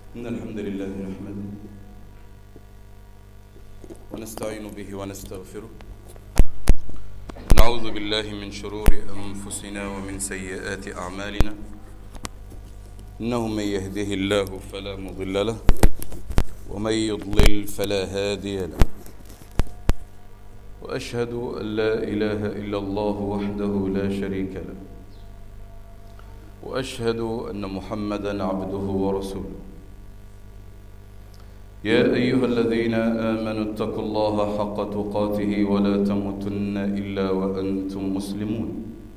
إن الحمد لله نحمده ونستعين به ونستغفره، نعوذ بالله من شرور أنفسنا ومن سيئات أعمالنا، إنه من يهده الله فلا مضل له ومن يضلل فلا هادي له، وأشهد أن لا إله إلا الله وحده لا شريك له، وأشهد أن محمدًا عبده ورسوله. يا أيها الذين آمنوا اتقوا الله حق تقاته ولا تموتن إلا وأنتم مسلمون.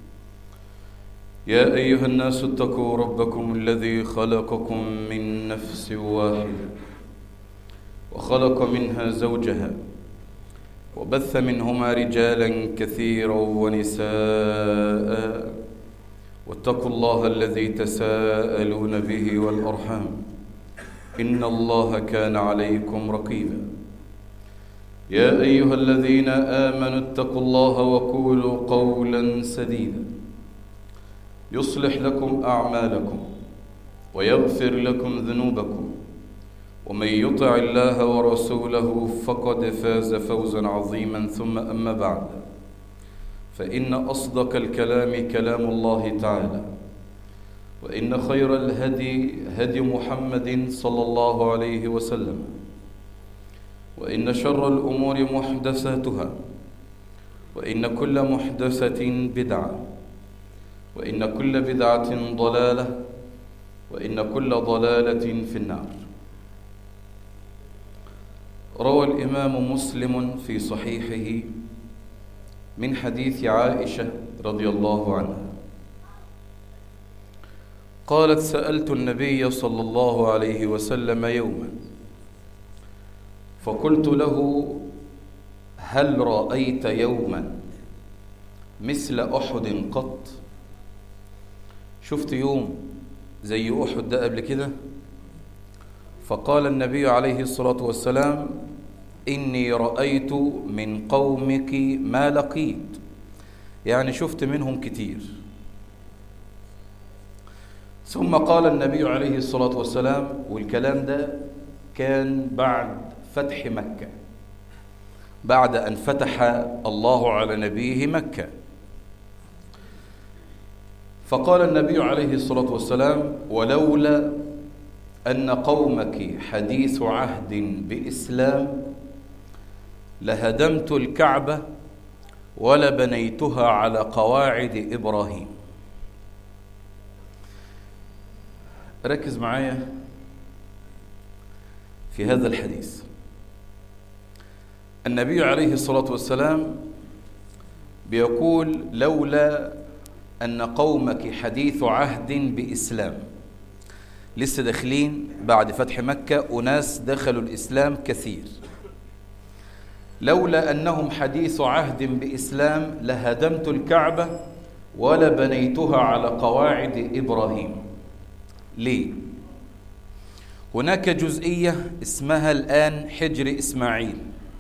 يا أيها الناس اتقوا ربكم الذي خلقكم من نفس واحدة وخلق منها زوجها وبث منهما رجالا كثيرا ونساء، واتقوا الله الذي تساءلون به والأرحام إن الله كان عليكم رقيبا. يا أيها الذين آمنوا اتقوا الله وقولوا قولا سديدا يصلح لكم أعمالكم ويغفر لكم ذنوبكم، ومن يطع الله ورسوله فقد فاز فوزا عظيما. ثم أما بعد، فإن أصدق الكلام كلام الله تعالى، وإن خير الهدي هدي محمد صلى الله عليه وسلم، وإن شر الأمور محدثاتها، وإن كل محدثة بدعة، وإن كل بدعة ضلالة، وإن كل ضلالة في النار. روى الإمام مسلم في صحيحه من حديث عائشة رضي الله عنها قالت: سألت النبي صلى الله عليه وسلم يوما فقلت له: هل رأيت يوما مثل أحد قط؟ شفت يوم زي أحد ده قبل كده؟ فقال النبي عليه الصلاة والسلام: إني رأيت من قومك ما لقيت، يعني شفت منهم كتير. ثم قال النبي عليه الصلاة والسلام، والكلام ده كان بعد فتح مكة، بعد أن فتح الله على نبيه مكة، فقال النبي عليه الصلاة والسلام: ولولا أن قومك حديث عهد بإسلام لهدمت الكعبة ولبنيتها على قواعد إبراهيم. ركز معايا في هذا الحديث. النبي عليه الصلاة والسلام بيقول: لولا أن قومك حديث عهد بإسلام، لسه داخلين بعد فتح مكة، أناس دخلوا الإسلام كثير، لولا أنهم حديث عهد بإسلام لهدمت الكعبة ولبنيتها على قواعد إبراهيم. ليه؟ هناك جزئية اسمها الآن حجر إسماعيل.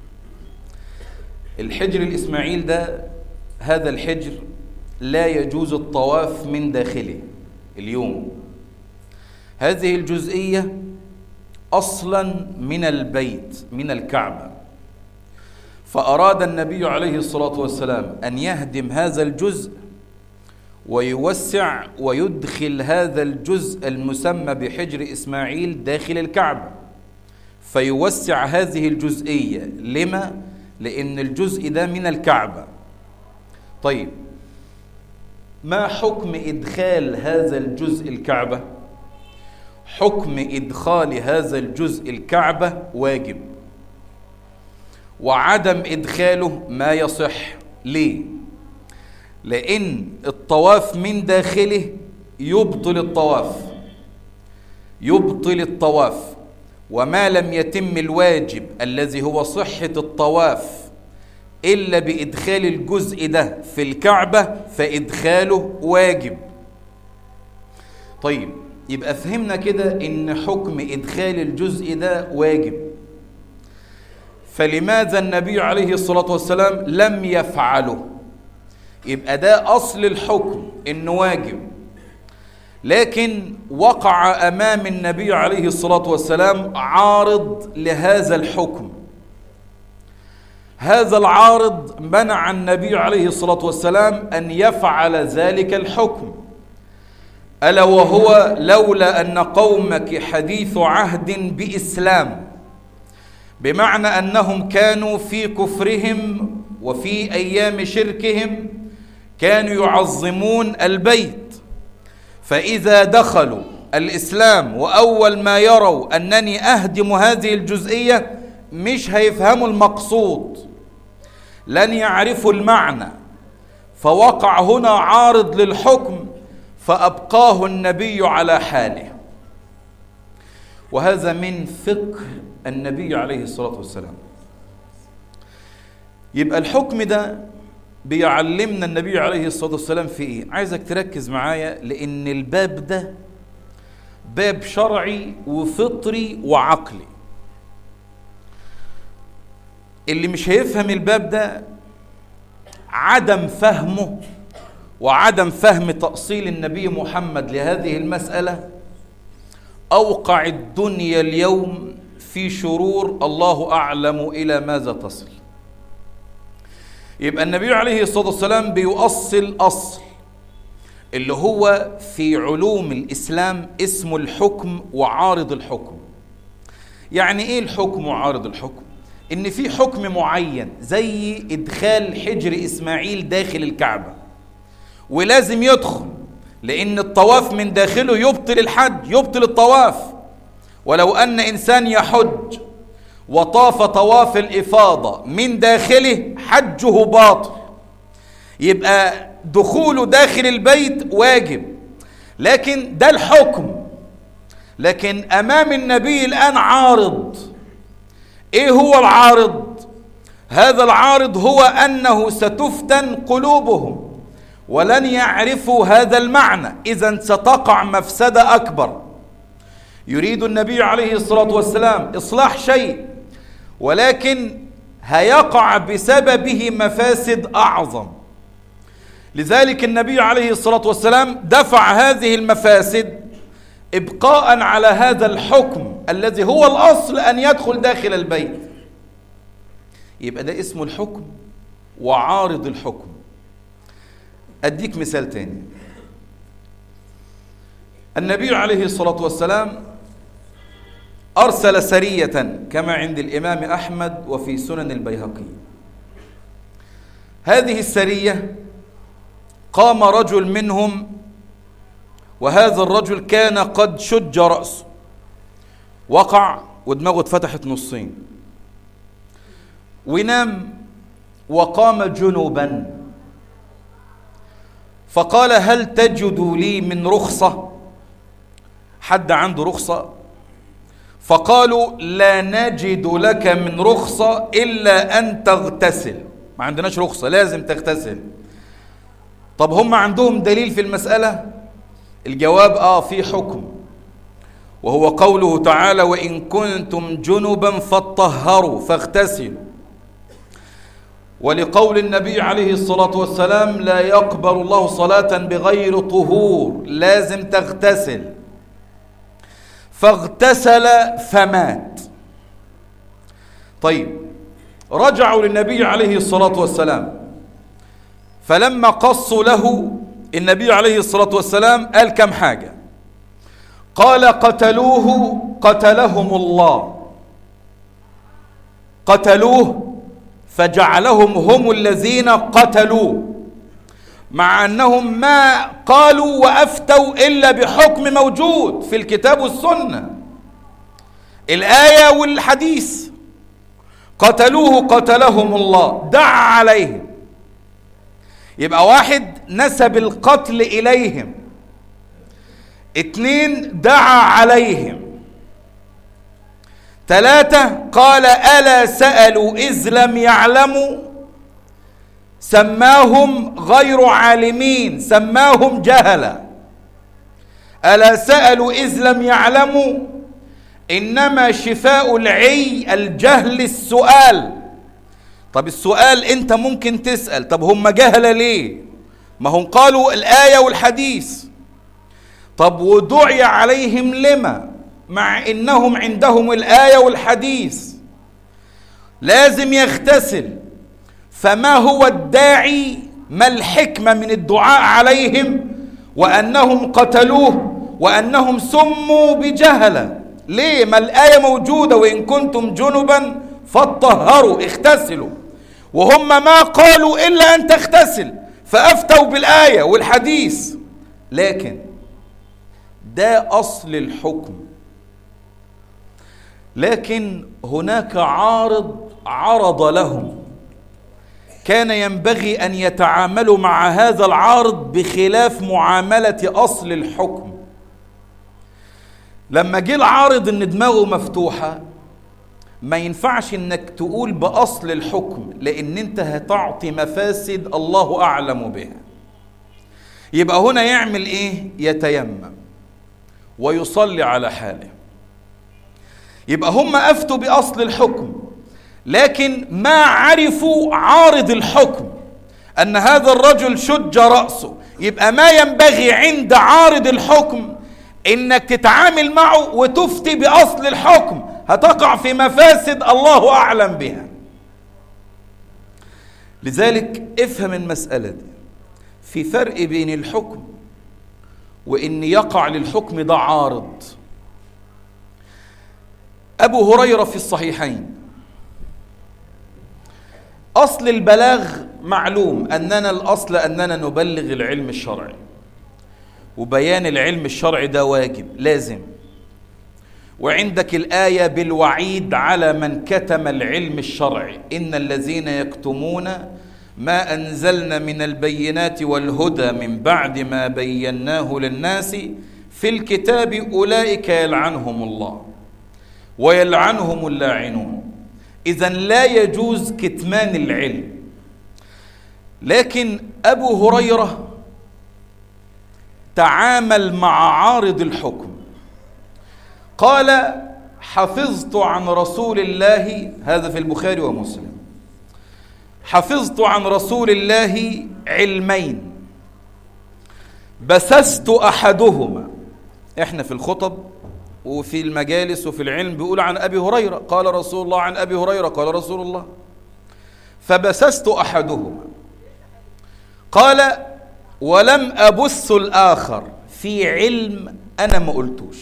الحجر الإسماعيل ده، هذا الحجر لا يجوز الطواف من داخله اليوم. هذه الجزئية أصلا من البيت، من الكعبة، فأراد النبي عليه الصلاة والسلام أن يهدم هذا الجزء ويوسع ويدخل هذا الجزء المسمى بحجر إسماعيل داخل الكعبة، فيوسع هذه الجزئية. لما؟ لأن الجزء ده من الكعبة. طيب، ما حكم إدخال هذا الجزء الكعبة؟ حكم إدخال هذا الجزء الكعبة واجب، وعدم إدخاله ما يصح. ليه؟ لأن الطواف من داخله يبطل الطواف، يبطل الطواف، وما لم يتم الواجب الذي هو صحة الطواف إلا بإدخال الجزء ده في الكعبة فإدخاله واجب. طيب، يبقى فهمنا كده إن حكم إدخال الجزء ده واجب، فلماذا النبي عليه الصلاة والسلام لم يفعله؟ يبقى ده أصل الحكم إنه واجب. لكن وقع أمام النبي عليه الصلاة والسلام عارض لهذا الحكم. هذا العارض منع النبي عليه الصلاة والسلام أن يفعل ذلك الحكم، ألا وهو لولا أن قومك حديث عهد بإسلام، بمعنى أنهم كانوا في كفرهم وفي أيام شركهم كانوا يعظمون البيت، فإذا دخلوا الإسلام وأول ما يروا أنني أهدم هذه الجزئية مش هيفهموا المقصود، لن يعرفوا المعنى، فوقع هنا عارض للحكم فأبقاه النبي على حاله. وهذا من فقه النبي عليه الصلاة والسلام. يبقى الحكم ده بيعلمنا النبي عليه الصلاة والسلام في ايه؟ عايزك تركز معايا، لأن الباب ده باب شرعي وفطري وعقلي. اللي مش هيفهم الباب ده عدم فهمه وعدم فهم تأصيل النبي محمد لهذه المسألة أوقع الدنيا اليوم في شرور الله أعلم إلى ماذا تصل. يبقى النبي عليه الصلاة والسلام بيؤصل أصل اللي هو في علوم الإسلام اسمه الحكم وعارض الحكم. يعني إيه الحكم وعارض الحكم؟ إن في حكم معين زي إدخال حجر إسماعيل داخل الكعبة، ولازم يدخل، لأن الطواف من داخله يبطل الحج، يبطل الطواف. ولو أن إنسان يحج وطاف طواف الإفاضة من داخله حجه باطل، يبقى دخوله داخل البيت واجب. لكن ده الحكم. لكن أمام النبي الآن عارض. إيه هو العارض؟ هذا العارض هو أنه ستفتن قلوبهم ولن يعرفوا هذا المعنى، إذن ستقع مفسدة أكبر. يريد النبي عليه الصلاة والسلام إصلاح شيء، ولكن هيقع بسببه مفاسد أعظم. لذلك النبي عليه الصلاة والسلام دفع هذه المفاسد إبقاء على هذا الحكم الذي هو الأصل أن يدخل داخل البيت. يبقى ده اسمه الحكم وعارض الحكم. أديك مثال تاني. النبي عليه الصلاة والسلام أرسل سرية كما عند الإمام أحمد وفي سنن البيهقي. هذه السرية قام رجل منهم، وهذا الرجل كان قد شج رأسه، وقع ودماغه اتفتحت نصين، ونام وقام جنوبا، فقال هل تجد لي من رخصة؟ حد عنده رخصة؟ فقالوا لا نجد لك من رخصة إلا أن تغتسل. ما عندناش رخصة، لازم تغتسل. طب هم عندهم دليل في المسألة؟ الجواب في حكم، وهو قوله تعالى وإن كنتم جنبا فاطهروا فاغتسلوا. ولقول النبي عليه الصلاة والسلام لا يقبل الله صلاة بغير طهور، لازم تغتسل. فاغتسل فمات. طيب، رجعوا للنبي عليه الصلاة والسلام، فلما قصوا له النبي عليه الصلاة والسلام قال كم حاجة. قال قتلوه قتلهم الله، قتلوه فجعلهم هم الذين قتلوه، مع أنهم ما قالوا وأفتوا إلا بحكم موجود في الكتاب والسنة، الآية والحديث. قتلوه قتلهم الله، دعا عليهم. يبقى واحد نسب القتل إليهم، 2 دعا عليهم، 3 قال ألا سألوا إذ لم يعلموا، سماهم غير عالمين، سماهم جهلة. ألا سألوا إذ لم يعلموا، إنما شفاء العي الجهل السؤال. طب السؤال أنت ممكن تسأل، طب هم جهلة ليه؟ ما هم قالوا الآية والحديث. طب ودعي عليهم لما؟ مع إنهم عندهم الآية والحديث لازم يغتسل. فما هو الداعي؟ ما الحكمة من الدعاء عليهم وأنهم قتلوه وأنهم سموا بجهلة؟ ليه؟ ما الآية موجودة، وإن كنتم جنبا فاطهروا، اغتسلوا، وهم ما قالوا إلا أن تغتسل، فأفتوا بالآية والحديث. لكن ده أصل الحكم. لكن هناك عرض لهم، كان ينبغي أن يتعاملوا مع هذا العارض بخلاف معاملة أصل الحكم. لما جه العارض إن دماغه مفتوحة، ما ينفعش إنك تقول بأصل الحكم، لأن أنت هتعطي مفاسد الله أعلم بها. يبقى هنا يعمل إيه؟ يتيمم ويصلي على حاله. يبقى هم أفتوا بأصل الحكم، لكن ما عرفوا عارض الحكم، أن هذا الرجل شج رأسه. يبقى ما ينبغي عند عارض الحكم إنك تتعامل معه وتفتي بأصل الحكم، هتقع في مفاسد الله أعلم بها. لذلك افهم المسألة دي، في فرق بين الحكم وإن يقع للحكم ده عارض. أبو هريرة في الصحيحين، أصل البلاغ معلوم، أننا الأصل أننا نبلغ العلم الشرعي، وبيان العلم الشرعي ده واجب لازم. وعندك الآية بالوعيد على من كتم العلم الشرعي، إن الذين يكتمون ما أنزلنا من البينات والهدى من بعد ما بيناه للناس في الكتاب أولئك يلعنهم الله ويلعنهم اللاعنون. إذن لا يجوز كتمان العلم. لكن أبو هريرة تعامل مع عارض الحكم، قال حفظت عن رسول الله، هذا في البخاري ومسلم، حفظت عن رسول الله علمين بسست أحدهما. احنا في الخطب وفي المجالس وفي العلم بيقول عن أبي هريرة قال رسول الله، عن أبي هريرة قال رسول الله، فبسست أحدهما. قال ولم أبث الآخر في علم أنا ما قلتوش.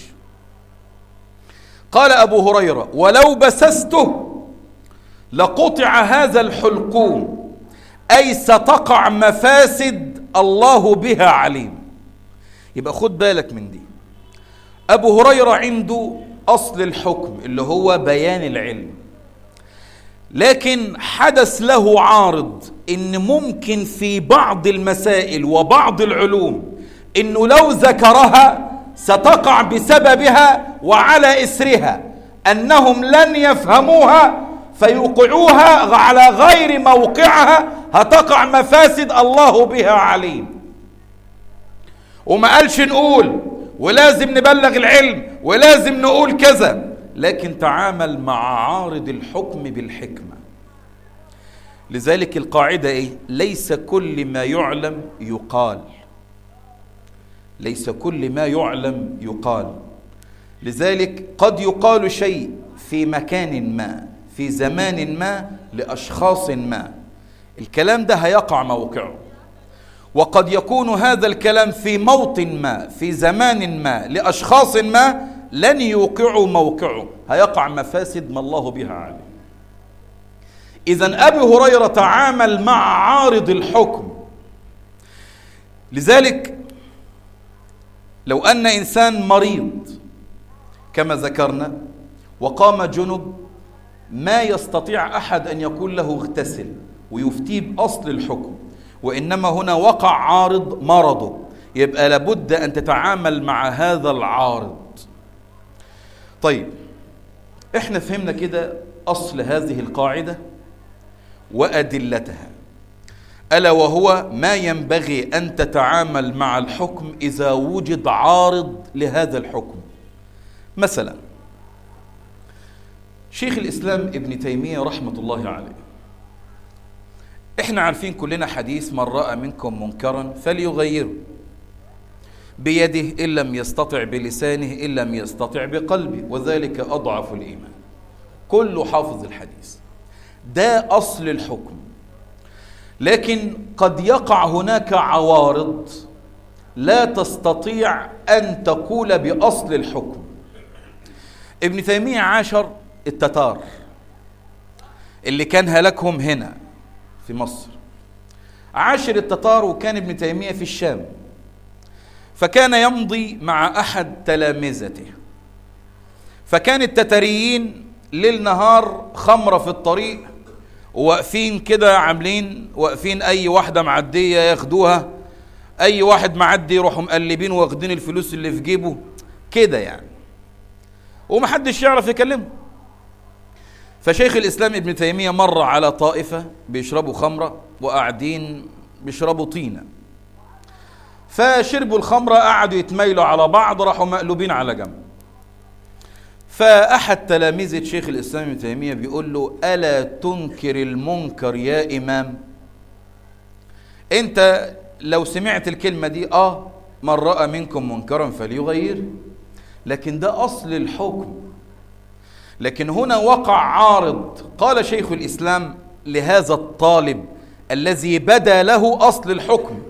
قال أبو هريرة ولو بسسته لقطع هذا الحلقوم، أي ستقع مفاسد الله بها عليم. يبقى خد بالك من دي. أبو هريرة عنده أصل الحكم اللي هو بيان العلم، لكن حدث له عارض إن ممكن في بعض المسائل وبعض العلوم إنه لو ذكرها ستقع بسببها وعلى إثرها أنهم لن يفهموها فيوقعوها على غير موقعها، هتقع مفاسد الله بها عليم. وما قالش نقول ولازم نبلغ العلم ولازم نقول كذا، لكن تعامل مع عارض الحكم بالحكمة. لذلك القاعدة إيه؟ ليس كل ما يعلم يقال، ليس كل ما يعلم يقال. لذلك قد يقال شيء في مكان ما في زمان ما لأشخاص ما، الكلام ده هيقع موقعه. وقد يكون هذا الكلام في موطن ما في زمان ما لأشخاص ما لن يوقعوا موقعه، هيقع مفاسد ما الله بها عليه. إذن أبي هريرة تعامل مع عارض الحكم. لذلك لو أن إنسان مريض كما ذكرنا وقام جنب، ما يستطيع أحد أن يقول له اغتسل ويفتيه بأصل الحكم، وإنما هنا وقع عارض مرضه، يبقى لابد أن تتعامل مع هذا العارض. طيب احنا فهمنا كده أصل هذه القاعدة وأدلتها، ألا وهو ما ينبغي أن تتعامل مع الحكم إذا وجد عارض لهذا الحكم. مثلا شيخ الإسلام ابن تيمية رحمة الله عليه، احنا عارفين كلنا حديث من رأى منكم منكرا فليغيره. بيده إن لم يستطع بلسانه إن لم يستطع بقلبه، وذلك أضعف الإيمان. كله حافظ الحديث، ده أصل الحكم. لكن قد يقع هناك عوارض لا تستطيع أن تقول بأصل الحكم. ابن تيمية عاشر التتار اللي كان هلكهم هنا في مصر، عاشر التتار، وكان ابن تيمية في الشام، فكان يمضي مع أحد تلامذته، فكان التتريين ليل نهار خمرة في الطريق، وواقفين كده عاملين واقفين، أي واحدة معدية ياخدوها، أي واحد معدي يروحوا مقلبين واخدين الفلوس اللي في جيبه كده يعني، ومحدش يعرف يكلمه. فشيخ الإسلام ابن تيمية مر على طائفة بيشربوا خمرة وقاعدين بيشربوا طينة، فشربوا الخمرة قعدوا يتميلوا على بعض، راحوا مقلوبين على جنب. فأحد تلاميذ شيخ الإسلام ابن تيمية بيقول له: ألا تنكر المنكر يا إمام؟ أنت لو سمعت الكلمة دي من رأى منكم منكرا فليغير، لكن ده أصل الحكم. لكن هنا وقع عارض. قال شيخ الإسلام لهذا الطالب الذي بدا له أصل الحكم،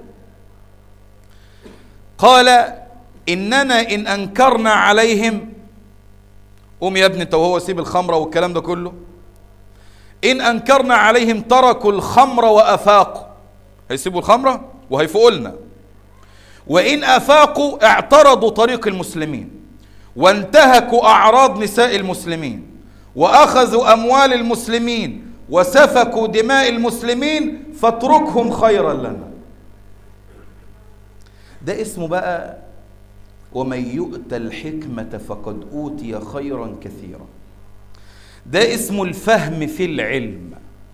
قال: إننا إن أنكرنا عليهم، قوم يا ابني انت وهو سيب الخمرة والكلام ده كله، إن أنكرنا عليهم تركوا الخمر وأفاقوا، هيسيبوا الخمرة وهيفقوا لنا، وإن أفاقوا اعترضوا طريق المسلمين وانتهكوا أعراض نساء المسلمين وأخذوا أموال المسلمين وسفكوا دماء المسلمين فاتركهم خيرا لنا. ده اسمه بقى ومن يؤت الحكمة فقد أوتي خيرا كثيرا. ده اسمه الفهم في العلم.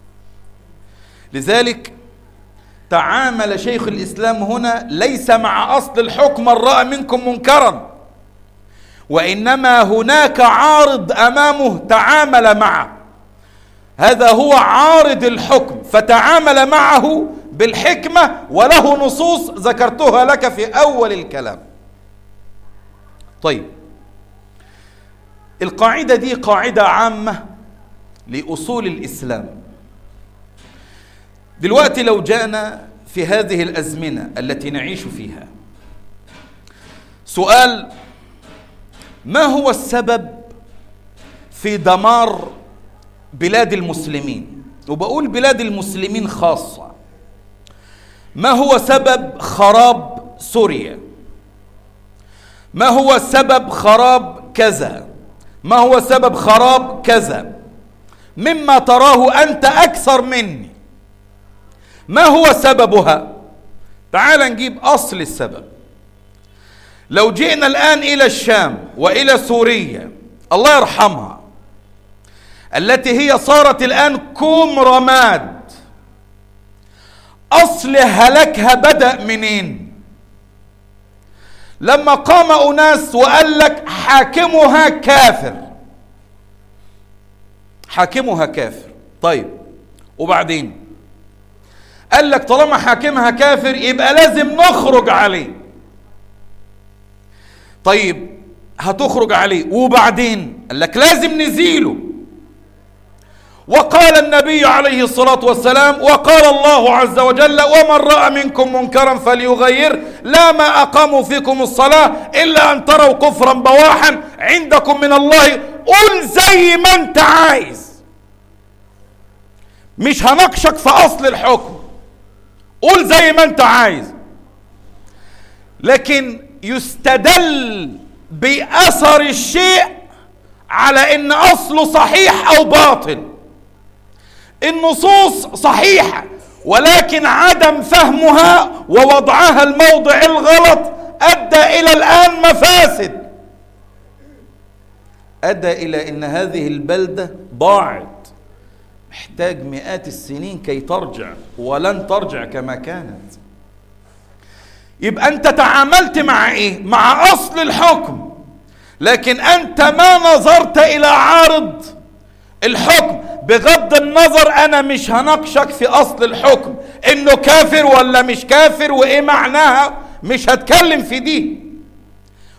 لذلك تعامل شيخ الإسلام هنا ليس مع أصل الحكم: من رأى منكم منكرا، وإنما هناك عارض أمامه تعامل معه، هذا هو عارض الحكم، فتعامل معه بالحكمة، وله نصوص ذكرتها لك في أول الكلام. طيب، القاعدة دي قاعدة عامة لأصول الإسلام. دلوقتي لو جاءنا في هذه الأزمنة التي نعيش فيها سؤال: ما هو السبب في دمار بلاد المسلمين؟ وبقول بلاد المسلمين خاصة. ما هو سبب خراب سوريا؟ ما هو سبب خراب كذا؟ ما هو سبب خراب كذا؟ مما تراه أنت أكثر مني، ما هو سببها؟ تعال نجيب أصل السبب. لو جئنا الآن إلى الشام وإلى سوريا الله يرحمها، التي هي صارت الآن كوم رماد، أصل هلكها بدأ منين؟ لما قام أناس وقال لك حاكمها كافر، حاكمها كافر. طيب، وبعدين قال لك طالما حاكمها كافر يبقى لازم نخرج عليه. طيب، هتخرج عليه وبعدين قال لك لازم نزيله. وقال النبي عليه الصلاة والسلام وقال الله عز وجل: ومن رأى منكم منكرا فليغير، لا ما أقاموا فيكم الصلاة إلا أن تروا كفرا بواحا عندكم من الله. قل زي ما انت عايز، مش هنقشك في أصل الحكم، قل زي ما انت عايز. لكن يستدل بأثر الشيء على ان اصله صحيح او باطل. النصوص صحيحة، ولكن عدم فهمها ووضعها الموضع الغلط ادى الى الان مفاسد، ادى الى ان هذه البلدة ضاعت، محتاج مئات السنين كي ترجع، ولن ترجع كما كانت. يبقى انت تعاملت مع ايه؟ مع اصل الحكم، لكن انت ما نظرت الى عارض الحكم. بغض النظر انا مش هناقشك في اصل الحكم انه كافر ولا مش كافر وايه معناها، مش هتكلم في دي.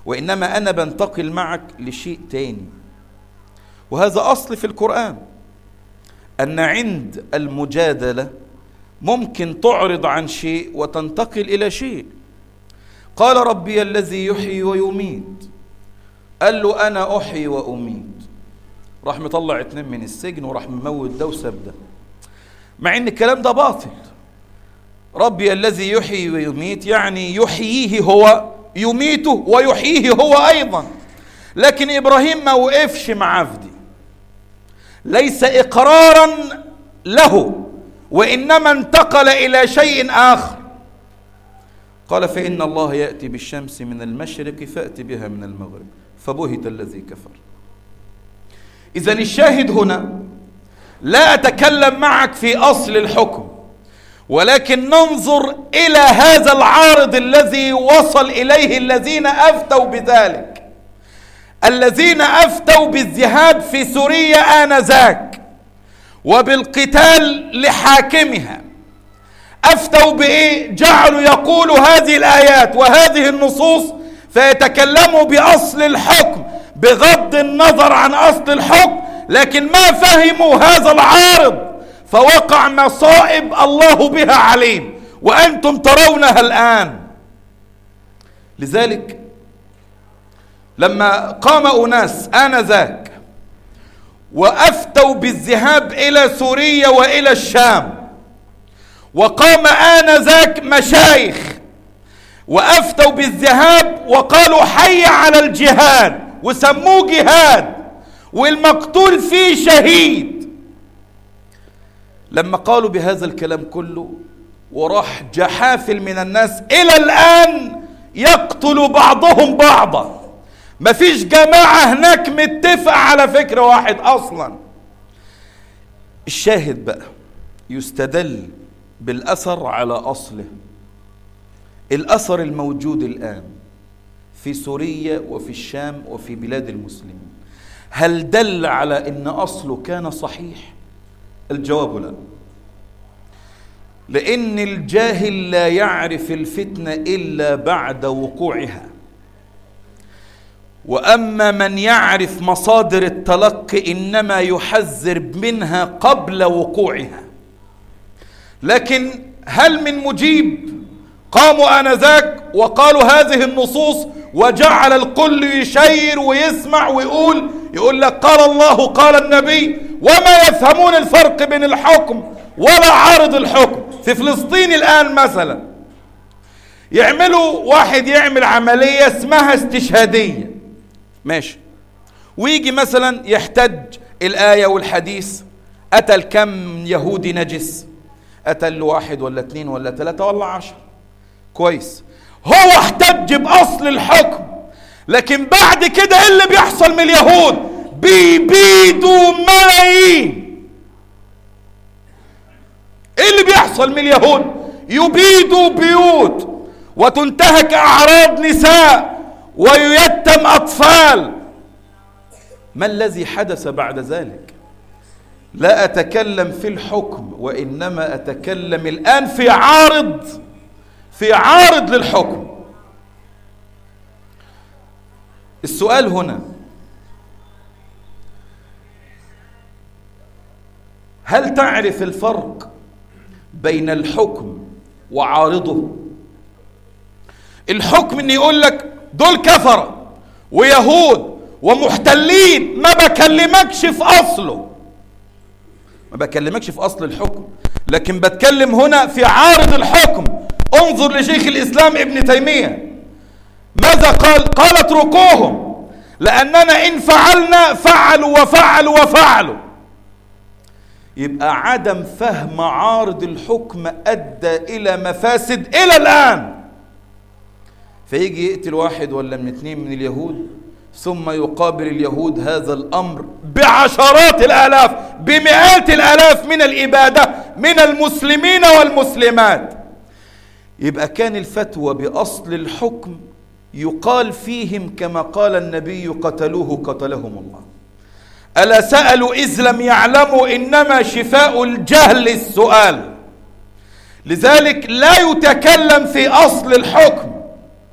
وإنما أنا بنتقل معك لشيء تاني. وهذا أصل في القرآن، أن عند المجادلة ممكن تعرض عن شيء وتنتقل إلى شيء. قال ربي الذي يحيي ويميت، قال له أنا أحيي وأميت، راح مطلع 2 من السجن وراح مموت ده وساب ده، مع ان الكلام ده باطل. ربي الذي يحيي ويميت يعني يحييه هو، يميته ويحييه هو ايضا. لكن ابراهيم ما وقفش مع عبدي، ليس اقرارا له، وانما انتقل الى شيء اخر. قال فان الله ياتي بالشمس من المشرق فات بها من المغرب فبهت الذي كفر. إذن الشاهد هنا، لا أتكلم معك في أصل الحكم، ولكن ننظر إلى هذا العارض الذي وصل إليه الذين أفتوا بذلك، الذين أفتوا بالذهاب في سوريا آنذاك وبالقتال لحاكمها. أفتوا بإيه؟ جعلوا يقولوا هذه الآيات وهذه النصوص فيتكلموا بأصل الحكم بغض النظر عن أصل الحكم، لكن ما فهموا هذا العارض، فوقع مصائب الله بها عليم وأنتم ترونها الآن. لذلك لما قام أناس آنذاك وأفتوا بالذهاب إلى سوريا وإلى الشام، وقام آنذاك مشايخ وأفتوا بالذهاب وقالوا حي على الجهاد وسموه جهاد والمقتول فيه شهيد، لما قالوا بهذا الكلام كله وراح جحافل من الناس إلى الآن يقتل بعضهم بعضا، مفيش جماعة هناك متفق على فكرة واحد أصلا. الشاهد بقى يستدل بالأثر على أصله. الأثر الموجود الآن في سوريا وفي الشام وفي بلاد المسلمين، هل دل على أن أصله كان صحيح؟ الجواب لا، لأن الجاهل لا يعرف الفتنة إلا بعد وقوعها، وأما من يعرف مصادر التلقي إنما يحذر منها قبل وقوعها. لكن هل من مجيب؟ قاموا آنذاك وقالوا هذه النصوص وجعل الكل يشير ويسمع ويقول، يقول لك قال الله قال النبي، وما يفهمون الفرق بين الحكم ولا عارض الحكم. في فلسطين الآن مثلا يعملوا واحد يعمل عملية اسمها استشهادية، ماشي، ويجي مثلا يحتج الآية والحديث، قتل كم يهودي نجس؟ قتل 1 ولا 2 ولا 3 ولا 10، كويس، هو احتج بأصل الحكم. لكن بعد كده ايه اللي بيحصل من اليهود؟ بيبيدوا ملايين. ايه اللي بيحصل من اليهود؟ يبيدوا بيوت وتنتهك أعراض نساء وييتم أطفال. ما الذي حدث بعد ذلك؟ لا أتكلم في الحكم، وإنما أتكلم الآن في عارض للحكم. السؤال هنا، هل تعرف الفرق بين الحكم وعارضه؟ الحكم ان يقول لك دول كفرة ويهود ومحتلين، ما بكلمكش في اصله، ما بكلمكش في اصل الحكم، لكن بتكلم هنا في عارض الحكم. انظر لشيخ الاسلام ابن تيمية ماذا قال؟ قال اتركوهم لاننا ان فعلنا فعلوا وفعلوا وفعلوا. يبقى عدم فهم عارض الحكم ادى الى مفاسد الى الان. فيجي يقتل 1 ولا 2 من اليهود، ثم يقابل اليهود هذا الأمر بعشرات الآلاف بمئات الآلاف من الإبادة من المسلمين والمسلمات. يبقى كان الفتوى بأصل الحكم يقال فيهم كما قال النبي قتلوه قتلهم الله. ألا سألوا إذ لم يعلموا إنما شفاء الجهل السؤال. لذلك لا يتكلم في أصل الحكم،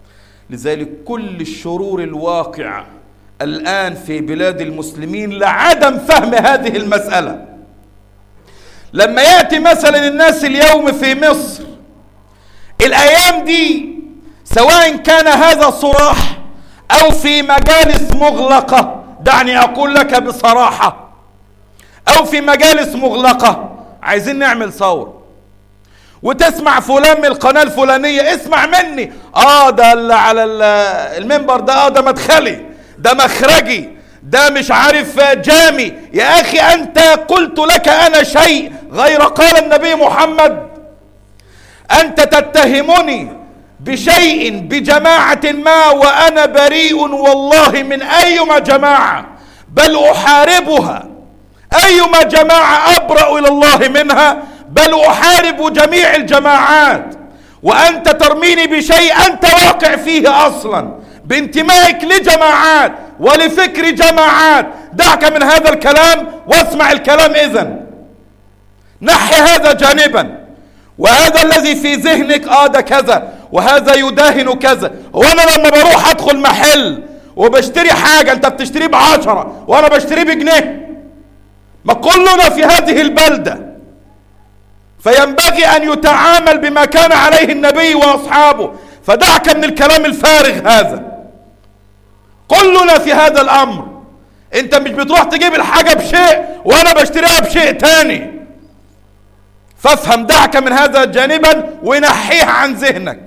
لذلك كل الشرور الواقعة الآن في بلاد المسلمين لعدم فهم هذه المسألة. لما يأتي مثلا الناس اليوم في مصر الأيام دي، سواء كان هذا صراح أو في مجالس مغلقة، دعني أقول لك بصراحة، أو في مجالس مغلقة، عايزين نعمل ثورة، وتسمع فلان من القناة الفلانية، اسمع مني، ده اللي على المنبر ده، ده مدخلي، ده مخرجي، ده مش عارف جامي. يا أخي أنت قلت لك أنا شيء غير قال النبي محمد. أنت تتهمني بشيء بجماعة ما وأنا بريء والله من أيما جماعة، بل أحاربها، أيما جماعة أبرأ إلى الله منها، بل أحارب جميع الجماعات. وأنت ترميني بشيء أنت واقع فيه أصلا بانتمائك لجماعات ولفكر جماعات. دعك من هذا الكلام واسمع الكلام. إذن نحي هذا جانبا، وهذا الذي في ذهنك ده كذا وهذا يداهن كذا. وانا لما بروح ادخل محل وبشتري حاجة انت بتشتري ب10 وانا بشتري بجنيه، ما كلنا في هذه البلدة، فينبغي ان يتعامل بما كان عليه النبي واصحابه. فدعك من الكلام الفارغ هذا، كلنا في هذا الامر. انت مش بتروح تجيب الحاجة بشيء وانا بشتريها بشيء تاني. فافهم، دعك من هذا جانبا ونحيه عن ذهنك.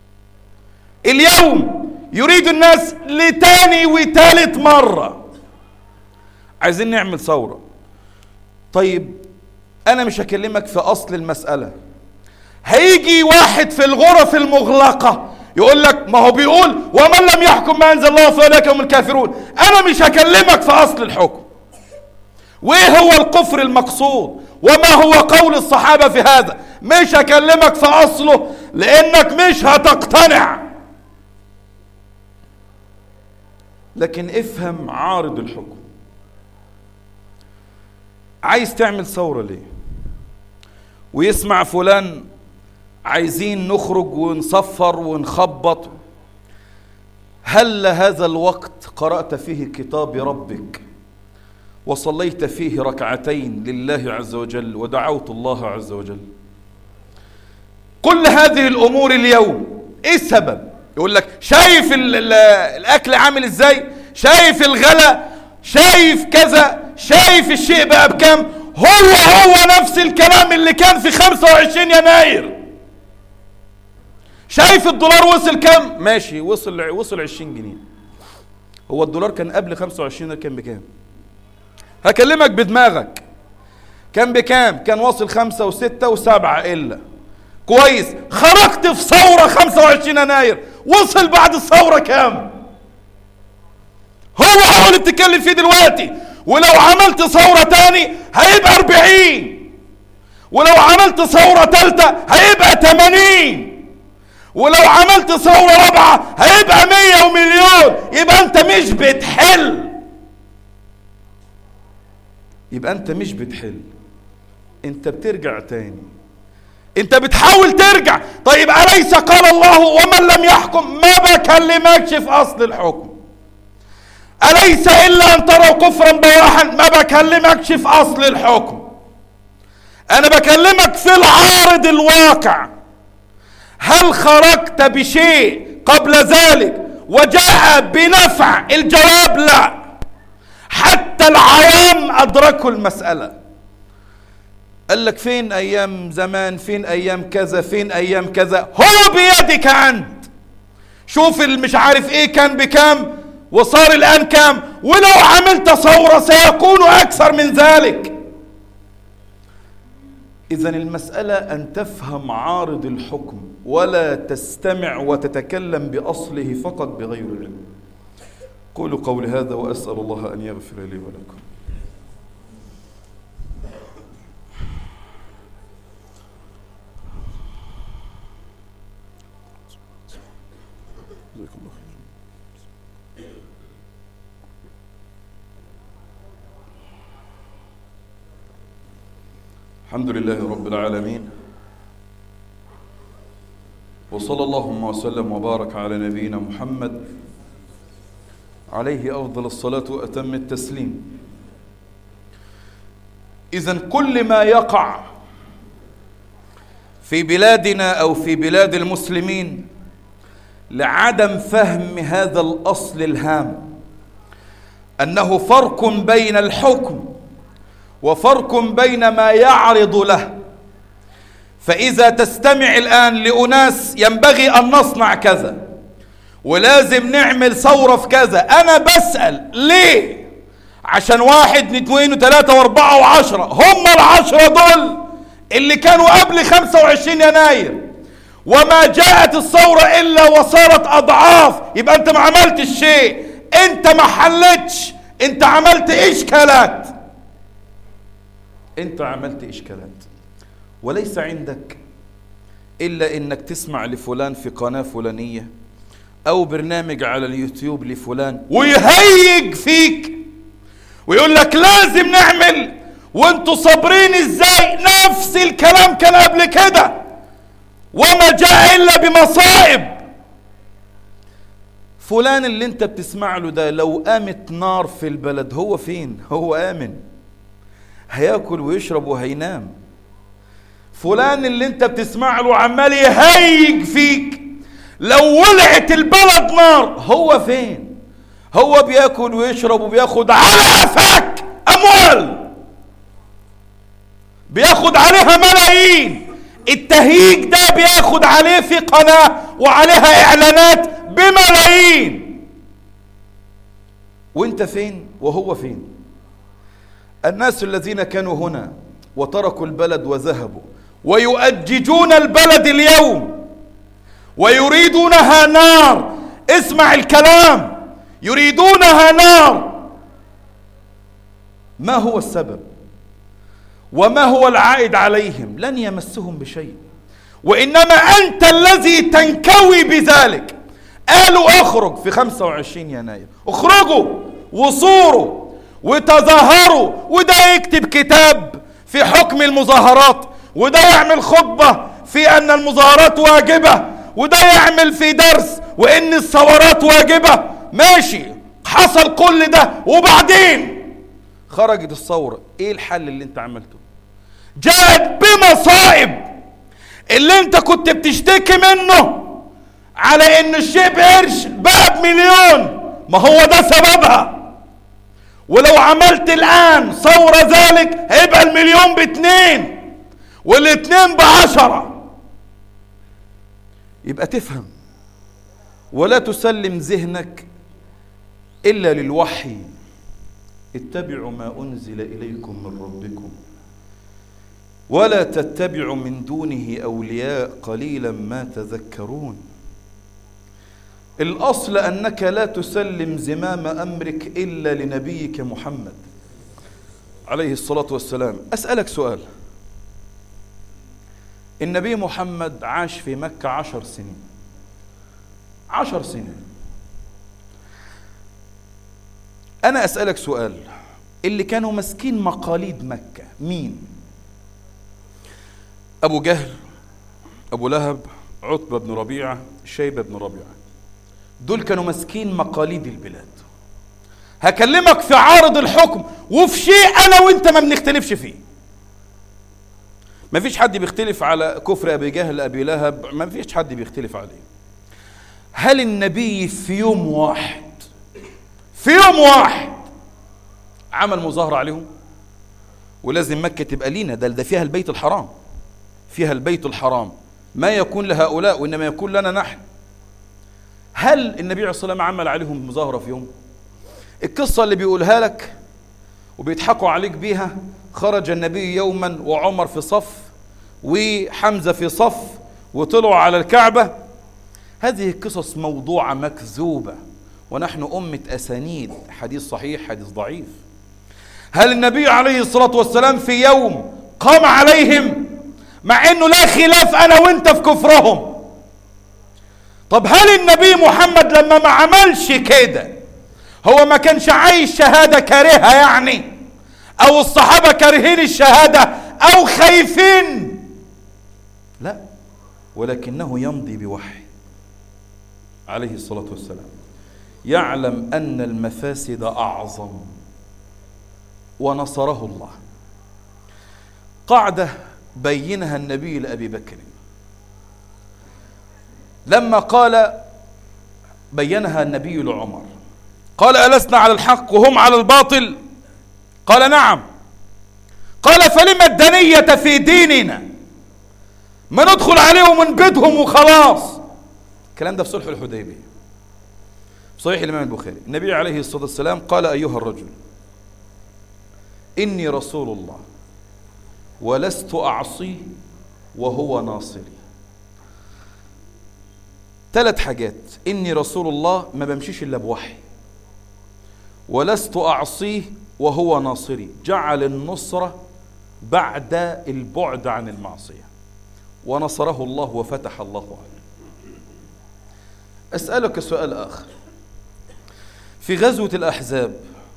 اليوم يريد الناس لتاني وتالت مرة عايزين نعمل ثورة. طيب انا مش هكلمك في اصل المسألة. هيجي واحد في الغرف المغلقة يقول لك ما هو بيقول ومن لم يحكم ما انزل الله فاولئك هم الكافرون. انا مش هكلمك في اصل الحكم وايه هو الكفر المقصود وما هو قول الصحابة في هذا. مش هكلمك في اصله لانك مش هتقتنع، لكن افهم عارض الحكم. عايز تعمل ثورة ليه؟ ويسمع فلان عايزين نخرج ونصفر ونخبط. هل هذا الوقت قرأت فيه كتاب ربك وصليت فيه ركعتين لله عز وجل ودعوت الله عز وجل؟ كل هذه الأمور اليوم إيه السبب؟ يقول لك شايف الأكل عامل إزاي؟ شايف الغلا؟ شايف كذا؟ شايف الشيء بقى بكم؟ هو نفس الكلام اللي كان في 25 يناير. شايف الدولار وصل كم؟ ماشي، وصل 20 جنيه. هو الدولار كان قبل 25 كان بكام؟ هكلمك بدماغك. كان بكام؟ كان واصل 5 و6 و7 إلا. كويس، خرجت في ثورة 25 يناير، وصل بعد الثورة كام؟ هو اللي بتتكلم فيه دلوقتي. ولو عملت ثورة تاني هيبقى 40، ولو عملت ثورة تالتة هيبقى 80، ولو عملت ثورة رابعة هيبقى 100 ومليون. يبقى انت مش بتحل، انت بترجع تاني، انت بتحاول ترجع. طيب أليس قال الله ومن لم يحكم؟ ما بكلمكش في أصل الحكم. أليس إلا أن تروا كفرا بواحا؟ ما بكلمكش في أصل الحكم. أنا بكلمك في العارض الواقع. هل خرجت بشيء قبل ذلك وجاء بنفع؟ الجواب لا. حتى العوام أدركوا المسألة. قال لك فين أيام زمان، فين أيام كذا، فين أيام كذا. هو بيدك أنت. شوف مش عارف إيه كان بكام وصار الآن كام، ولو عملت ثورة سيكون أكثر من ذلك. إذن المسألة أن تفهم عارض الحكم ولا تستمع وتتكلم بأصله فقط بغير علم. قولوا قولي هذا وأسأل الله أن يغفر لي ولكم. الحمد لله رب العالمين، وصلى وصلى الله وسلم وبارك على نبينا محمد عليه أفضل الصلاة وأتم التسليم. إذن كل ما يقع في بلادنا أو في بلاد المسلمين لعدم فهم هذا الأصل الهام، أنه فرق بين الحكم وفرق بين ما يعرض له. فإذا تستمع الآن لأناس ينبغي أن نصنع كذا ولازم نعمل ثورة في كذا، أنا بسأل ليه؟ عشان 1 2 3 و4 و10، هم 10 دول اللي كانوا قبل 25 يناير وما جاءت الثورة إلا وصارت أضعاف. يبقى أنت ما عملتش شيء، أنت ما حلتش، أنت عملت إشكالات، أنت عملت إشكالات. وليس عندك إلا إنك تسمع لفلان في قناة فلانية أو برنامج على اليوتيوب لفلان ويهيج فيك ويقول لك لازم نعمل، وانتوا صابرين ازاي؟ نفس الكلام كان قبل كده وما جاء إلا بمصائب. فلان اللي انت بتسمع له ده لو قامت نار في البلد هو فين؟ هو آمن، هياكل ويشرب وهينام. فلان اللي انت بتسمع له عمال يهيج فيك، لو ولعت البلد نار هو فين؟ هو بياكل ويشرب وبياخد على قفاك اموال، بياخد عليها ملايين. التهيج ده بياخد عليه في قناة وعليها اعلانات بملايين، وانت فين وهو فين؟ الناس الذين كانوا هنا وتركوا البلد وذهبوا ويؤججون البلد اليوم ويريدونها نار. اسمع الكلام، يريدونها نار. ما هو السبب وما هو العائد عليهم؟ لن يمسهم بشيء، وإنما أنت الذي تنكوي بذلك. قالوا اخرج في 25 يناير، اخرجوا وصوروا وتظاهروا، وده يكتب كتاب في حكم المظاهرات، وده يعمل خطبة في أن المظاهرات واجبة، وده يعمل في درس وإن الثورات واجبة. ماشي، حصل كل ده وبعدين خرجت الثورة. ايه الحل اللي انت عملته؟ جاءت بمصائب. اللي انت كنت بتشتكي منه على ان الشيء بقرش بقى ب1,000,000، ما هو ده سببها. ولو عملت الآن ثورة ذلك هيبقى 1,000,000 ب2 وال2 ب10. يبقى تفهم ولا تسلم ذهنك إلا للوحي. اتبعوا ما أنزل إليكم من ربكم ولا تتبعوا من دونه أولياء قليلا ما تذكرون. الأصل أنك لا تسلم زمام أمرك إلا لنبيك محمد عليه الصلاة والسلام. أسألك سؤال، النبي محمد عاش في مكة 10 سنين، 10 سنين. أنا أسألك سؤال، اللي كانوا مسكين مقاليد مكة مين؟ أبو جهل، أبو لهب، عتبة بن ربيعة، شيبة بن ربيعة، دول كانوا مسكين مقاليد البلاد. هكلمك في عارض الحكم وفي شيء أنا وإنت ما بنختلفش فيه. ما فيش حد بيختلف على كفر أبي جهل أبي لهب، ما فيش حد بيختلف عليه. هل النبي في يوم واحد عمل مظاهرة عليهم؟ ولازم مكة تبقى لينا، ده فيها البيت الحرام، فيها البيت الحرام، ما يكون لهؤلاء وإنما يكون لنا نحن. هل النبي عليه الصلاة والسلام عمل عليهم مظاهرة في يوم؟ القصة اللي بيقولها لك وبيضحكوا عليك بيها، خرج النبي يوما وعمر في صف وحمزة في صف وطلعوا على الكعبة. هذه القصص موضوعة مكذوبة، ونحن أمة أسانيد، حديث صحيح حديث ضعيف. هل النبي عليه الصلاة والسلام في يوم قام عليهم مع أنه لا خلاف أنا وإنت في كفرهم؟ طب هل النبي محمد لما ما عملش كده هو ما كانش عايش شهادة كارهة يعني؟ أو الصحابة كارهين الشهادة أو خايفين؟ لا، ولكنه يمضي بوحي. عليه الصلاة والسلام يعلم أن المفاسد أعظم ونصره الله. قاعدة بينها النبي لأبي بكر لما قال، بينها النبي لعمر، قال: ألسنا على الحق وهم على الباطل؟ قال: نعم. قال: فلما الدنية في ديننا، ما ندخل عليهم ونبيدهم وخلاص. الكلام ده في صلح الحديبية، في صحيح الإمام البخاري. النبي عليه الصلاة والسلام قال: أيها الرجل، إني رسول الله ولست أعصيه وهو ناصري. 3 حاجات: إني رسول الله، ما بمشيش إلا بوحي، ولست أعصيه وهو ناصري، جعل النصرة بعد البعد عن المعصية، ونصره الله وفتح الله عليه. أسألك سؤال آخر. في غزوة الأحزاب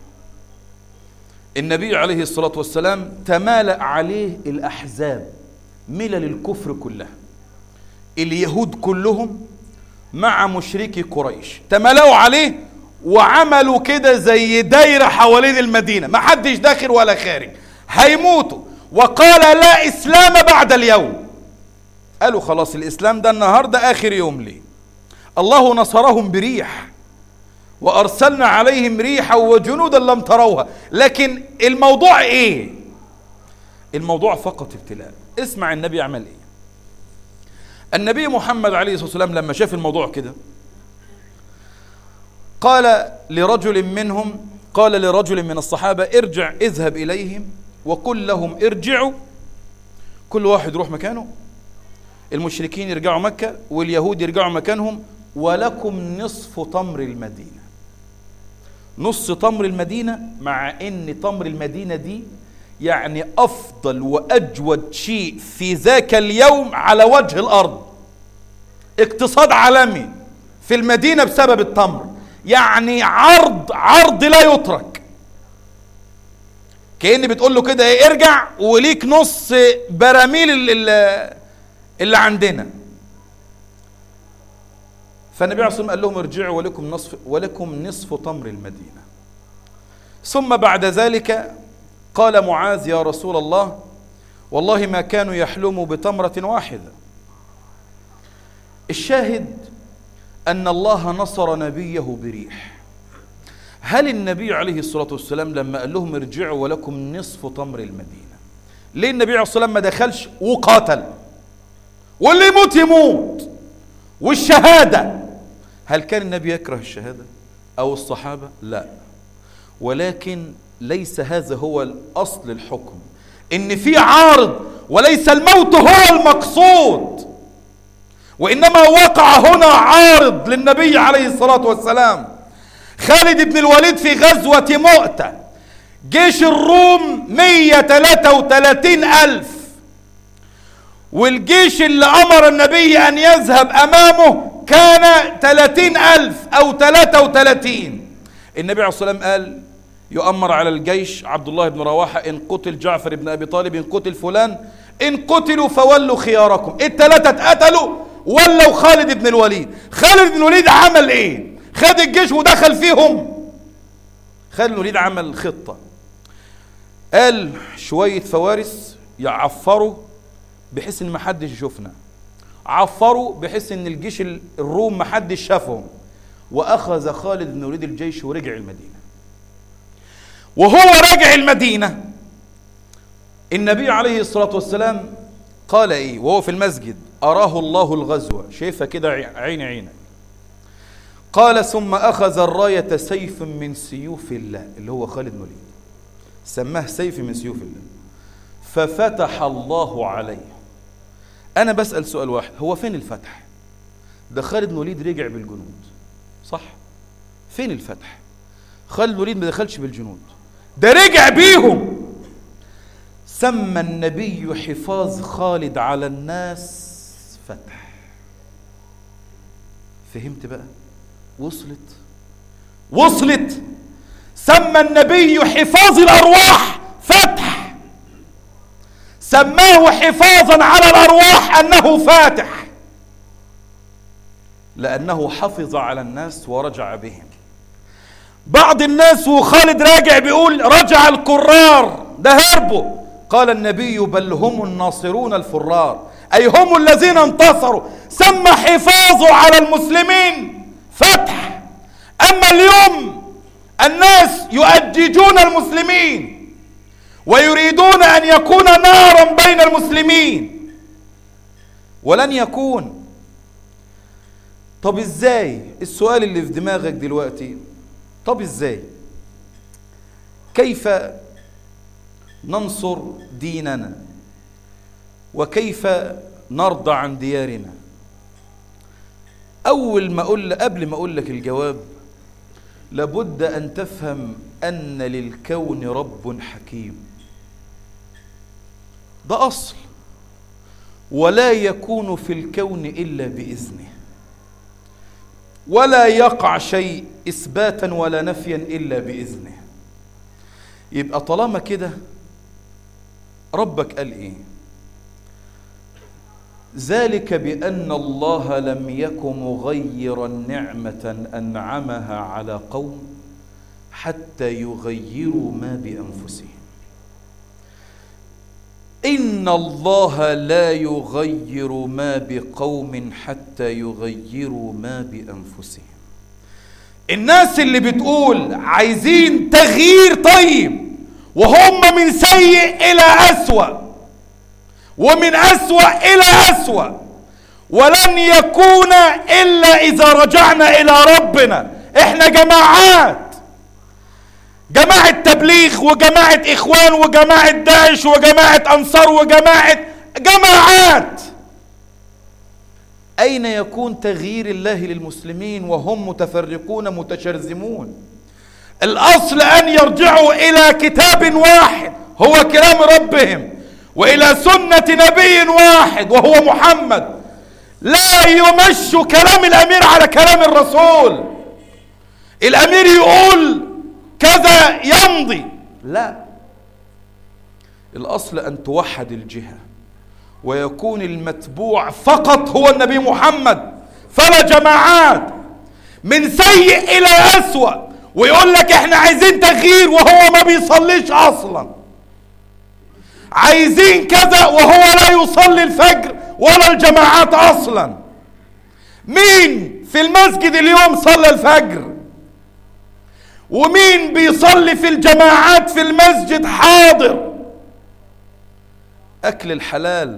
النبي عليه الصلاة والسلام تمالأ عليه الأحزاب، ملل الكفر كلها، اليهود كلهم مع مشركي قريش تمالأوا عليه وعملوا كده زي دايرة حوالين المدينة، ما حدش داخل ولا خارج، هيموتوا. وقال: لا إسلام بعد اليوم. قالوا خلاص الإسلام ده النهاردة آخر يوم ليه. الله نصرهم بريح، وأرسلنا عليهم ريحا وجنودا لم تروها. لكن الموضوع إيه؟ الموضوع فقط ابتلاء. اسمع النبي عمل إيه. النبي محمد عليه الصلاة والسلام لما شاف الموضوع كده قال لرجل من الصحابة: ارجع، اذهب إليهم وقل لهم ارجعوا، كل واحد يروح مكانه، المشركين يرجعوا مكة واليهود يرجعوا مكانهم، ولكم نصف تمر المدينة. نص تمر المدينة، مع ان تمر المدينة دي يعني افضل واجود شيء في ذاك اليوم على وجه الارض. اقتصاد عالمي في المدينة بسبب التمر، يعني عرض لا يترك. كأن بتقول له كده: ايه، ارجع وليك نص براميل اللي عندنا. فالنبي عليه الصلاة والسلام قال لهم: ارجعوا ولكم نصف تمر المدينة. ثم بعد ذلك قال معاذ: يا رسول الله، والله ما كانوا يحلموا بتمرة واحدة. الشاهد أن الله نصر نبيه بريح. هل النبي عليه الصلاة والسلام لما قال لهم ارجعوا ولكم نصف تمر المدينة، ليه النبي عليه الصلاة والسلام ما دخلش وقاتل؟ واللي يموت يموت، والشهادة، هل كان النبي يكره الشهادة أو الصحابة؟ لا، ولكن ليس هذا هو الأصل الحكم، إن في عارض وليس الموت هو المقصود، وإنما وقع هنا عارض للنبي عليه الصلاة والسلام. خالد بن الوليد في غزوة مؤتة، جيش الروم 133,000، والجيش اللي أمر النبي أن يذهب أمامه كان 30,000 أو 33. النبي عليه الصلاة والسلام قال: يؤمر على الجيش عبد الله بن رواحة، إن قتل جعفر بن أبي طالب، إن قتل فلان، إن قتلوا فولوا خياركم. الثلاثة اتقتلوا، ولوا خالد بن الوليد. خالد بن الوليد عمل إيه؟ خد الجيش ودخل فيهم. خالد بن الوليد عمل خطة، قال: شوية فوارس يعفروا بحيث ان ما حدش يشوفنا، عفروا بحيث ان الجيش الروم ما حدش شافهم، واخذ خالد بن الوليد الجيش ورجع المدينة. وهو راجع المدينة النبي عليه الصلاة والسلام قال ايه وهو في المسجد؟ اراه الله الغزوة، شايفها كده عينك. قال: ثم اخذ الراية سيف من سيوف الله، اللي هو خالد بن الوليد، سماه سيف من سيوف الله، ففتح الله عليه. أنا بسأل سؤال واحد: هو فين الفتح؟ ده خالد بن الوليد رجع بالجنود، صح؟ فين الفتح؟ خالد بن الوليد ما دخلش بالجنود، ده رجع بيهم. سمى النبي حفاظ خالد على الناس فتح. فهمت بقى؟ وصلت. سمى النبي حفاظ الأرواح فتح، سماه حفاظا على الأرواح أنه فاتح. لأنه حفظ على الناس ورجع بهم. بعض الناس وخالد راجع بيقول رجع الكرار، ده هربوا. قال النبي بل هم الناصرون الفرار، أي هم الذين انتصروا. سمى حفاظه على المسلمين فتح. أما اليوم الناس يؤججون المسلمين ويريدون أن يكون نارا بين المسلمين، ولن يكون. طب ازاي؟ السؤال اللي في دماغك دلوقتي، طب ازاي؟ كيف ننصر ديننا؟ وكيف نرضى عن ديارنا؟ قبل ما اقول لك الجواب، لابد ان تفهم ان للكون رب حكيم. ده اصل، ولا يكون في الكون الا باذنه، ولا يقع شيء اثباتا ولا نفيا الا باذنه. يبقى طالما كده ربك قال ايه؟ ذلك بأن الله لم يك مغيرا نعمة أنعمها على قوم حتى يغيروا ما بأنفسهم. إن الله لا يغير ما بقوم حتى يغيروا ما بأنفسهم. الناس اللي بتقول عايزين تغيير طيب، وهم من سيء إلى أسوأ، ومن أسوأ إلى أسوأ، ولن يكون إلا إذا رجعنا إلى ربنا. إحنا جماعات، جماعة تبليغ وجماعة إخوان وجماعة داعش وجماعة أنصار جماعات. أين يكون تغيير الله للمسلمين وهم متفرقون متشرذمون؟ الأصل أن يرجعوا إلى كتاب واحد هو كلام ربهم، وإلى سنة نبي واحد وهو محمد. لا يمشوا كلام الأمير على كلام الرسول. الأمير يقول كذا يمضي، لا، الأصل أن توحد الجهة ويكون المتبوع فقط هو النبي محمد، فلا جماعات من سيء إلى أسوأ، ويقول لك احنا عايزين تغيير وهو ما بيصليش أصلا، عايزين كذا وهو لا يصلي الفجر ولا الجماعات أصلا. مين في المسجد اليوم صلى الفجر؟ ومين بيصلي في الجماعات في المسجد حاضر؟ أكل الحلال،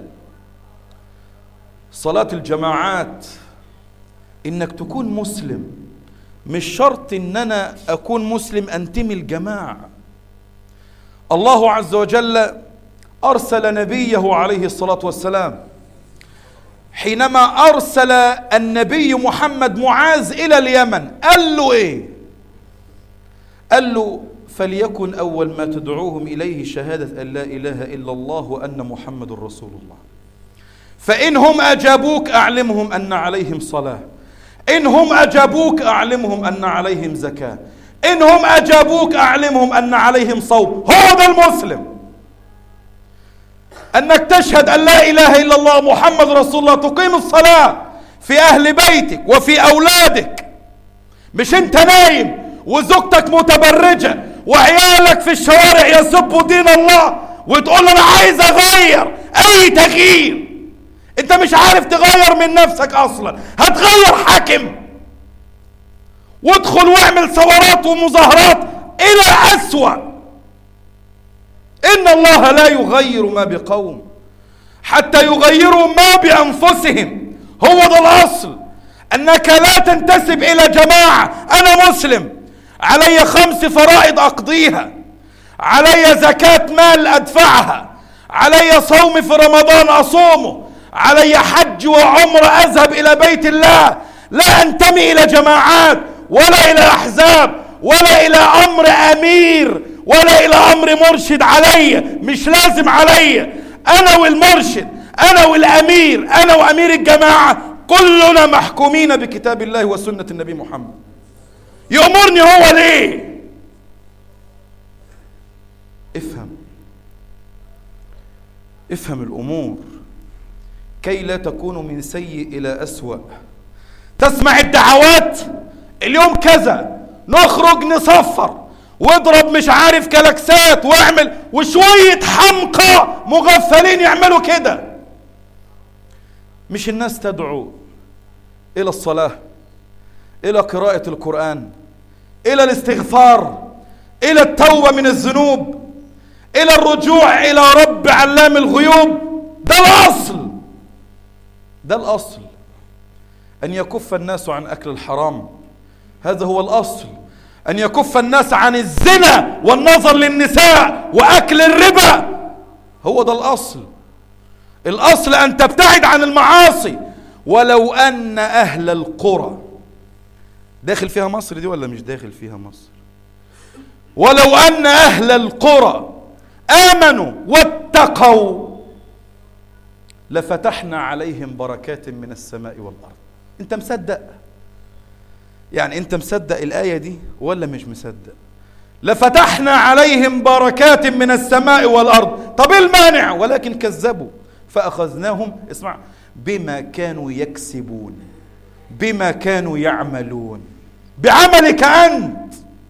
صلاة الجماعات، إنك تكون مسلم. مش شرط إن أنا أكون مسلم أنتمي الجماعة. الله عز وجل أرسل نبيه عليه الصلاة والسلام، حينما أرسل النبي محمد معاذ إلى اليمن قال له إيه؟ قال له فليكن أول ما تدعوهم إليه شهادة أن لا إله إلا الله وأن محمد رسول الله، فإنهم أجابوك أعلمهم أن عليهم صلاة، إنهم أجابوك أعلمهم أن عليهم زكاة، إنهم أجابوك أعلمهم أن عليهم صوم. هو ده المسلم، أنك تشهد أن لا إله إلا الله محمد رسول الله، تقيم الصلاة في أهل بيتك وفي أولادك. مش أنت نايم وزوجتك متبرجة وعيالك في الشوارع يسبوا دين الله وتقول أنا عايز أغير. أي تغيير؟ أنت مش عارف تغير من نفسك أصلا، هتغير حاكم؟ وادخل واعمل ثورات ومظاهرات إلى أسوأ. إن الله لا يغير ما بقوم حتى يغيروا ما بأنفسهم. هو ده الأصل، أنك لا تنتسب إلى جماعة. أنا مسلم، علي 5 فرائض أقضيها، علي زكاة مال أدفعها، علي صوم في رمضان أصومه، علي حج وعمر أذهب إلى بيت الله. لا أنتمي إلى جماعات ولا إلى أحزاب ولا إلى أمر أمير ولا إلى أمر مرشد علي. مش لازم علي، أنا والمرشد، أنا والأمير، أنا وأمير الجماعة، كلنا محكومين بكتاب الله وسنة النبي محمد. يأمرني هو ليه؟ افهم الأمور كي لا تكون من سيء إلى أسوأ. تسمع الدعوات اليوم كذا، نخرج نصفر واضرب مش عارف كلاكسات واعمل، وشوية حمقى مغفلين يعملوا كده. مش الناس تدعو إلى الصلاة، إلى قراءة القرآن، إلى الاستغفار، إلى التوبة من الذنوب، إلى الرجوع إلى رب علام الغيوب. ده الأصل، ده الأصل، أن يكف الناس عن أكل الحرام، هذا هو الأصل. أن يكف الناس عن الزنا والنظر للنساء وأكل الربا، هو ده الأصل. الأصل أن تبتعد عن المعاصي. ولو أن أهل القرى، داخل فيها مصر دي ولا مش داخل فيها مصر؟ ولو أن أهل القرى آمنوا واتقوا لفتحنا عليهم بركات من السماء والأرض. أنت مصدق؟ يعني أنت مصدق الآية دي ولا مش مصدق؟ لفتحنا عليهم بركات من السماء والأرض. طب المانع؟ ولكن كذبوا فأخذناهم، اسمع، بما كانوا يكسبون، بما كانوا يعملون، بعملك أنت.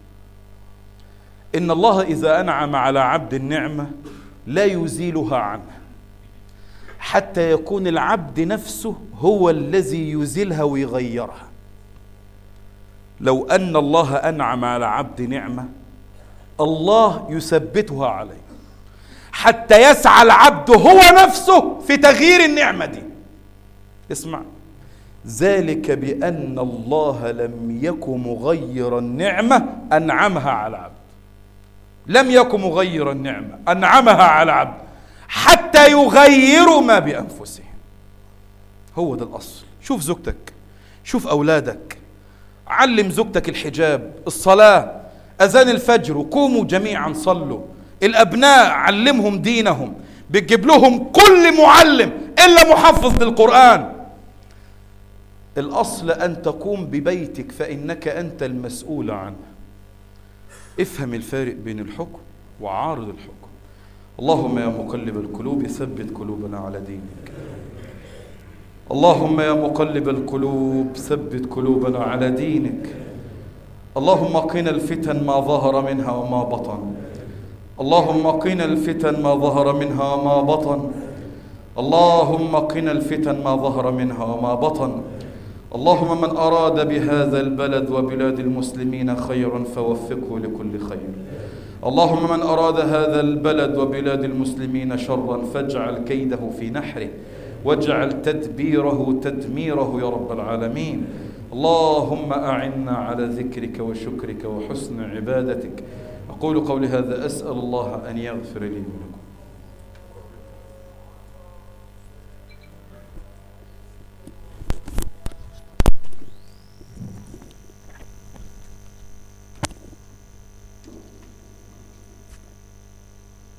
إن الله إذا أنعم على عبد النعمة لا يزيلها عنه حتى يكون العبد نفسه هو الذي يزيلها ويغيرها. لو أن الله أنعم على عبد نعمة، الله يثبتها عليه حتى يسعى العبد هو نفسه في تغيير النعمة دي. اسمع، ذلك بأن الله لم يكن مغير النعمة أنعمها على عبد، لم يكن مغير النعمة أنعمها على عبد حتى يغيروا ما بأنفسهم. هو ده الأصل. شوف زوجتك، شوف أولادك، علم زوجتك الحجاب، الصلاة، أذان الفجر وقوموا جميعا صلوا. الأبناء علمهم دينهم، بتجيب لهم كل معلم إلا محفظ للقرآن. الأصل أن تقوم ببيتك فإنك أنت المسؤول عنه. افهم الفارق بين الحكم وعارض الحكم. اللهم يا مقلب القلوب ثبت قلوبنا على دينك. اللهم يا مقلب القلوب ثبت قلوبنا على دينك. اللهم قنا الفتن ما ظهر منها وما بطن. اللهم قنا الفتن ما ظهر منها وما بطن. اللهم قنا الفتن ما ظهر منها وما بطن. اللهم من أراد بهذا البلد وبلاد المسلمين خيرا فوفقه لكل خير. اللهم من أراد هذا البلد وبلاد المسلمين شرا فاجعل كيده في نحره واجعل تدبيره تدميره يا رب العالمين. اللهم أعنا على ذكرك وشكرك وحسن عبادتك. أقول قولي هذا، أسأل الله أن يغفر لي ولكم.